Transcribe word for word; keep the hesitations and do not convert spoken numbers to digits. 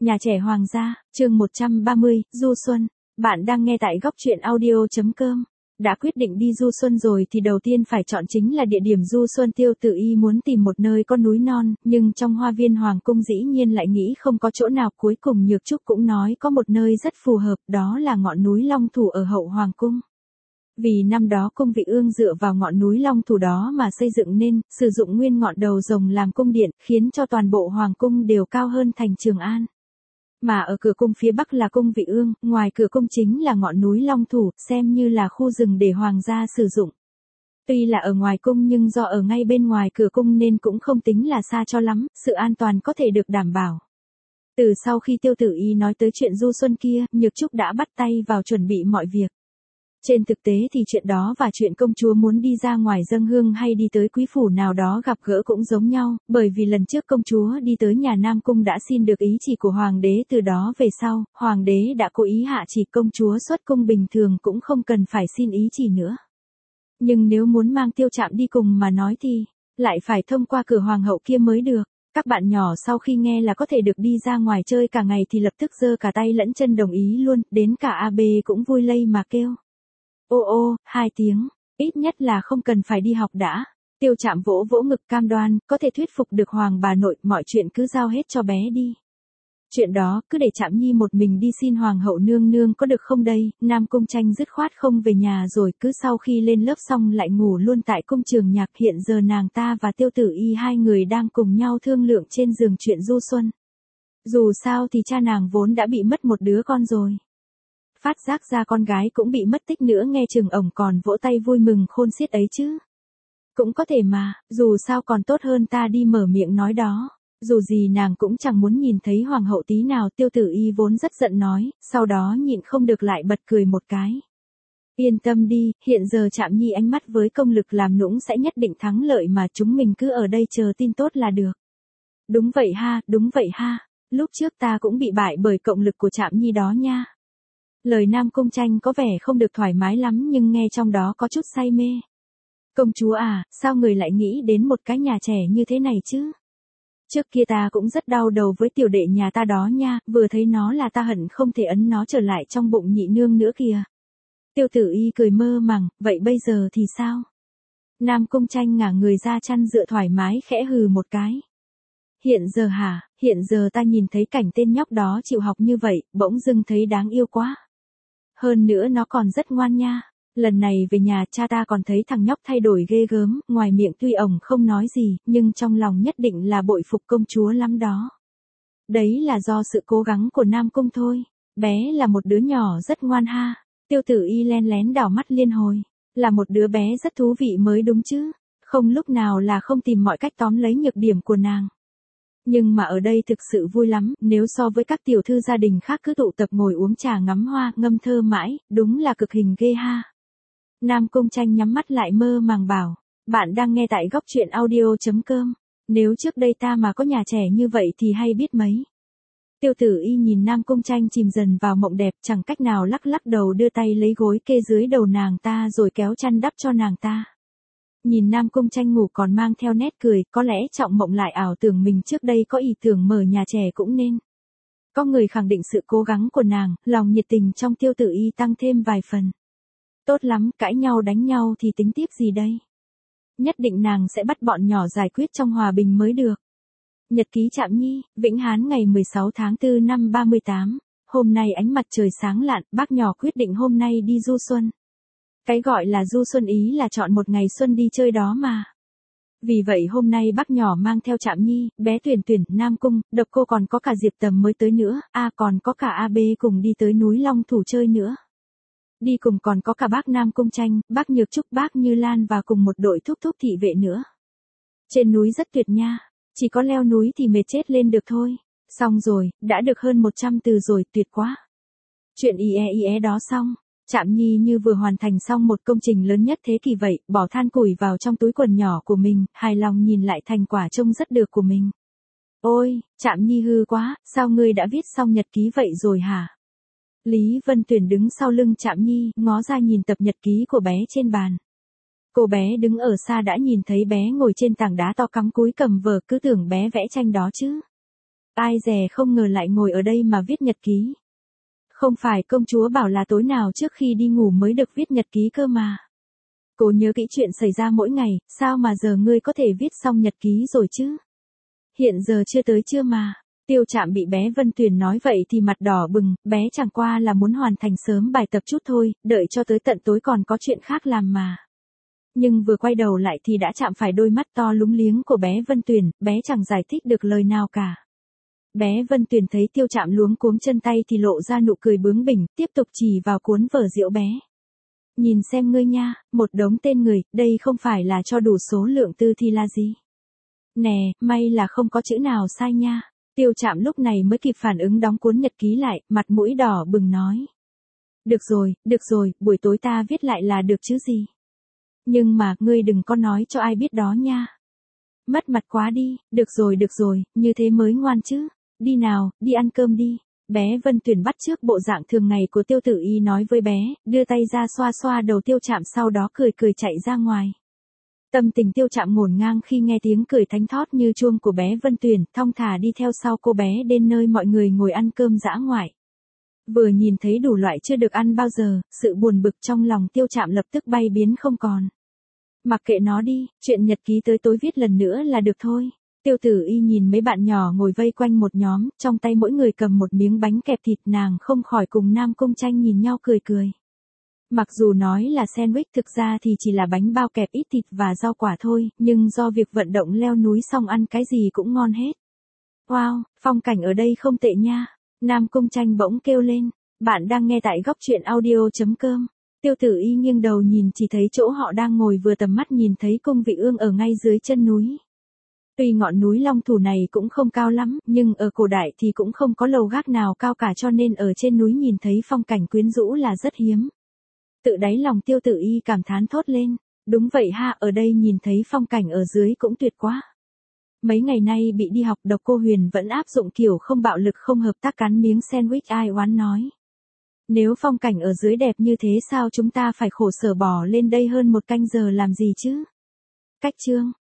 Nhà trẻ Hoàng gia, chương một trăm ba mươi, du xuân. Bạn đang nghe tại góc truyện audio chấm com. Đã quyết định đi du xuân rồi thì đầu tiên phải chọn chính là địa điểm du xuân. Tiêu Tử Y muốn tìm một nơi có núi non, nhưng trong hoa viên Hoàng cung dĩ nhiên lại nghĩ không có chỗ nào. Cuối cùng Nhược Trúc cũng nói có một nơi rất phù hợp, đó là ngọn núi Long Thủ ở hậu Hoàng cung. Vì năm đó cung Vị Ương dựa vào ngọn núi Long Thủ đó mà xây dựng nên, sử dụng nguyên ngọn đầu rồng làm cung điện, khiến cho toàn bộ Hoàng cung đều cao hơn thành Trường An. Mà ở cửa cung phía bắc là cung Vị Ương, ngoài cửa cung chính là ngọn núi Long Thủ, xem như là khu rừng để hoàng gia sử dụng. Tuy là ở ngoài cung nhưng do ở ngay bên ngoài cửa cung nên cũng không tính là xa cho lắm, sự an toàn có thể được đảm bảo. Từ sau khi Tiêu Tử Y nói tới chuyện du xuân kia, Nhược Trúc đã bắt tay vào chuẩn bị mọi việc. Trên thực tế thì chuyện đó và chuyện công chúa muốn đi ra ngoài dâng hương hay đi tới quý phủ nào đó gặp gỡ cũng giống nhau, bởi vì lần trước công chúa đi tới nhà Nam Cung đã xin được ý chỉ của hoàng đế, từ đó về sau, hoàng đế đã cố ý hạ chỉ công chúa xuất cung bình thường cũng không cần phải xin ý chỉ nữa. Nhưng nếu muốn mang Tiêu Trạm đi cùng mà nói thì, lại phải thông qua cửa hoàng hậu kia mới được. Các bạn nhỏ sau khi nghe là có thể được đi ra ngoài chơi cả ngày thì lập tức giơ cả tay lẫn chân đồng ý luôn, đến cả a bê cũng vui lây mà kêu. Ô ô, hai tiếng, ít nhất là không cần phải đi học đã. Tiêu Trạm vỗ vỗ ngực cam đoan, có thể thuyết phục được hoàng bà nội, mọi chuyện cứ giao hết cho bé đi. Chuyện đó, cứ để Trạm Nhi một mình đi xin hoàng hậu nương nương có được không đây? Nam Cung Tranh dứt khoát không về nhà rồi, cứ sau khi lên lớp xong lại ngủ luôn tại cung trường nhạc. Hiện giờ nàng ta và Tiêu Tử Y hai người đang cùng nhau thương lượng trên giường chuyện du xuân. Dù sao thì cha nàng vốn đã bị mất một đứa con rồi. Phát giác ra con gái cũng bị mất tích nữa, nghe chừng ổng còn vỗ tay vui mừng khôn xiết ấy chứ. Cũng có thể mà, dù sao còn tốt hơn ta đi mở miệng nói đó. Dù gì nàng cũng chẳng muốn nhìn thấy hoàng hậu tí nào. Tiêu Tử Y vốn rất giận nói, sau đó nhịn không được lại bật cười một cái. Yên tâm đi, hiện giờ Trạm Nhi ánh mắt với công lực làm nũng sẽ nhất định thắng lợi mà, chúng mình cứ ở đây chờ tin tốt là được. Đúng vậy ha, đúng vậy ha, lúc trước ta cũng bị bại bởi cộng lực của Trạm Nhi đó nha. Lời Nam Cung Tranh có vẻ không được thoải mái lắm nhưng nghe trong đó có chút say mê. Công chúa à, sao người lại nghĩ đến một cái nhà trẻ như thế này chứ? Trước kia ta cũng rất đau đầu với tiểu đệ nhà ta đó nha, vừa thấy nó là ta hận không thể ấn nó trở lại trong bụng nhị nương nữa kìa. Tiêu Tử Y cười mơ màng, vậy bây giờ thì sao? Nam Cung Tranh ngả người ra chăn dựa thoải mái khẽ hừ một cái. Hiện giờ hả, hiện giờ ta nhìn thấy cảnh tên nhóc đó chịu học như vậy, bỗng dưng thấy đáng yêu quá. Hơn nữa nó còn rất ngoan nha. Lần này về nhà cha ta còn thấy thằng nhóc thay đổi ghê gớm, ngoài miệng tuy ổng không nói gì, nhưng trong lòng nhất định là bội phục công chúa lắm đó. Đấy là do sự cố gắng của Nam Cung thôi. Bé là một đứa nhỏ rất ngoan ha. Tiêu Tử Y len lén đảo mắt liên hồi. Là một đứa bé rất thú vị mới đúng chứ. Không lúc nào là không tìm mọi cách tóm lấy nhược điểm của nàng. Nhưng mà ở đây thực sự vui lắm, nếu so với các tiểu thư gia đình khác cứ tụ tập ngồi uống trà ngắm hoa, ngâm thơ mãi, đúng là cực hình ghê ha. Nam Cung Tranh nhắm mắt lại mơ màng bảo, bạn đang nghe tại góc truyện audio chấm com, nếu trước đây ta mà có nhà trẻ như vậy thì hay biết mấy. Tiêu Tử Y nhìn Nam Cung Tranh chìm dần vào mộng đẹp, chẳng cách nào lắc lắc đầu đưa tay lấy gối kê dưới đầu nàng ta rồi kéo chăn đắp cho nàng ta. Nhìn Nam Cung Tranh ngủ còn mang theo nét cười, có lẽ Trọng Mộng lại ảo tưởng mình trước đây có ý tưởng mở nhà trẻ cũng nên. Có người khẳng định sự cố gắng của nàng, lòng nhiệt tình trong Tiêu Tử Y tăng thêm vài phần. Tốt lắm, cãi nhau đánh nhau thì tính tiếp gì đây? Nhất định nàng sẽ bắt bọn nhỏ giải quyết trong hòa bình mới được. Nhật ký Trạm Nhi, Vĩnh Hán ngày mười sáu tháng tư năm ba mươi tám. Hôm nay ánh mặt trời sáng lạn, bác nhỏ quyết định hôm nay đi du xuân. Cái gọi là du xuân ý là chọn một ngày xuân đi chơi đó mà. Vì vậy hôm nay bác nhỏ mang theo Trạm Nhi, bé Tuyển Tuyển, Nam Cung, Độc Cô còn có cả Diệp Tầm mới tới nữa, a à, còn có cả a bê cùng đi tới núi Long Thủ chơi nữa. Đi cùng còn có cả bác Nam Cung Tranh, bác Nhược Trúc, bác Như Lan và cùng một đội thúc thúc thị vệ nữa. Trên núi rất tuyệt nha, chỉ có leo núi thì mệt chết lên được thôi. Xong rồi, đã được hơn một trăm từ rồi, tuyệt quá. Chuyện ý e ý é đó xong. Trạm Nhi như vừa hoàn thành xong một công trình lớn nhất thế kỷ vậy, bỏ than củi vào trong túi quần nhỏ của mình, hài lòng nhìn lại thành quả trông rất được của mình. Ôi, Trạm Nhi hư quá, sao ngươi đã viết xong nhật ký vậy rồi hả? Lý Vân Tuyển đứng sau lưng Trạm Nhi, ngó ra nhìn tập nhật ký của bé trên bàn. Cô bé đứng ở xa đã nhìn thấy bé ngồi trên tảng đá to cắm cúi cầm vở, cứ tưởng bé vẽ tranh đó chứ. Ai dè không ngờ lại ngồi ở đây mà viết nhật ký. Không phải công chúa bảo là tối nào trước khi đi ngủ mới được viết nhật ký cơ mà. Cố nhớ kỹ chuyện xảy ra mỗi ngày, sao mà giờ ngươi có thể viết xong nhật ký rồi chứ? Hiện giờ chưa tới chưa mà. Tiêu Trạm bị bé Vân Tuyền nói vậy thì mặt đỏ bừng, bé chẳng qua là muốn hoàn thành sớm bài tập chút thôi, đợi cho tới tận tối còn có chuyện khác làm mà. Nhưng vừa quay đầu lại thì đã chạm phải đôi mắt to lúng liếng của bé Vân Tuyền, bé chẳng giải thích được lời nào cả. Bé Vân Tuyền thấy Tiêu Trạm luống cuống chân tay thì lộ ra nụ cười bướng bỉnh, tiếp tục chỉ vào cuốn vở diệu bé. Nhìn xem ngươi nha, một đống tên người, đây không phải là cho đủ số lượng tư thì là gì? Nè, may là không có chữ nào sai nha. Tiêu Trạm lúc này mới kịp phản ứng đóng cuốn nhật ký lại, mặt mũi đỏ bừng nói. Được rồi, được rồi, buổi tối ta viết lại là được chứ gì. Nhưng mà, ngươi đừng có nói cho ai biết đó nha. Mất mặt quá đi, được rồi được rồi, như thế mới ngoan chứ. Đi nào, đi ăn cơm đi. Bé Vân Tuyền bắt chước bộ dạng thường ngày của Tiêu Tử Y nói với bé, đưa tay ra xoa xoa đầu Tiêu Trạm sau đó cười cười chạy ra ngoài. Tâm tình Tiêu Trạm ngổn ngang khi nghe tiếng cười thánh thót như chuông của bé Vân Tuyền, thong thả đi theo sau cô bé đến nơi mọi người ngồi ăn cơm dã ngoại. Vừa nhìn thấy đủ loại chưa được ăn bao giờ, sự buồn bực trong lòng Tiêu Trạm lập tức bay biến không còn. Mặc kệ nó đi, chuyện nhật ký tới tối viết lần nữa là được thôi. Tiêu Tử Y nhìn mấy bạn nhỏ ngồi vây quanh một nhóm, trong tay mỗi người cầm một miếng bánh kẹp thịt, nàng không khỏi cùng Nam Cung Tranh nhìn nhau cười cười. Mặc dù nói là sandwich thực ra thì chỉ là bánh bao kẹp ít thịt và rau quả thôi, nhưng do việc vận động leo núi xong ăn cái gì cũng ngon hết. Wow, phong cảnh ở đây không tệ nha. Nam Cung Tranh bỗng kêu lên. Bạn đang nghe tại góc truyện audio.com. Tiêu Tử Y nghiêng đầu nhìn chỉ thấy chỗ họ đang ngồi vừa tầm mắt nhìn thấy cung vị ương ở ngay dưới chân núi. Tuy ngọn núi Long Thủ này cũng không cao lắm, nhưng ở cổ đại thì cũng không có lầu gác nào cao cả cho nên ở trên núi nhìn thấy phong cảnh quyến rũ là rất hiếm. Tự đáy lòng Tiêu Tử Y cảm thán thốt lên, đúng vậy ha, ở đây nhìn thấy phong cảnh ở dưới cũng tuyệt quá. Mấy ngày nay bị đi học Độc Cô Huyền vẫn áp dụng kiểu không bạo lực không hợp tác cắn miếng sandwich ai oán nói. Nếu phong cảnh ở dưới đẹp như thế sao chúng ta phải khổ sở bỏ lên đây hơn một canh giờ làm gì chứ? Cách chương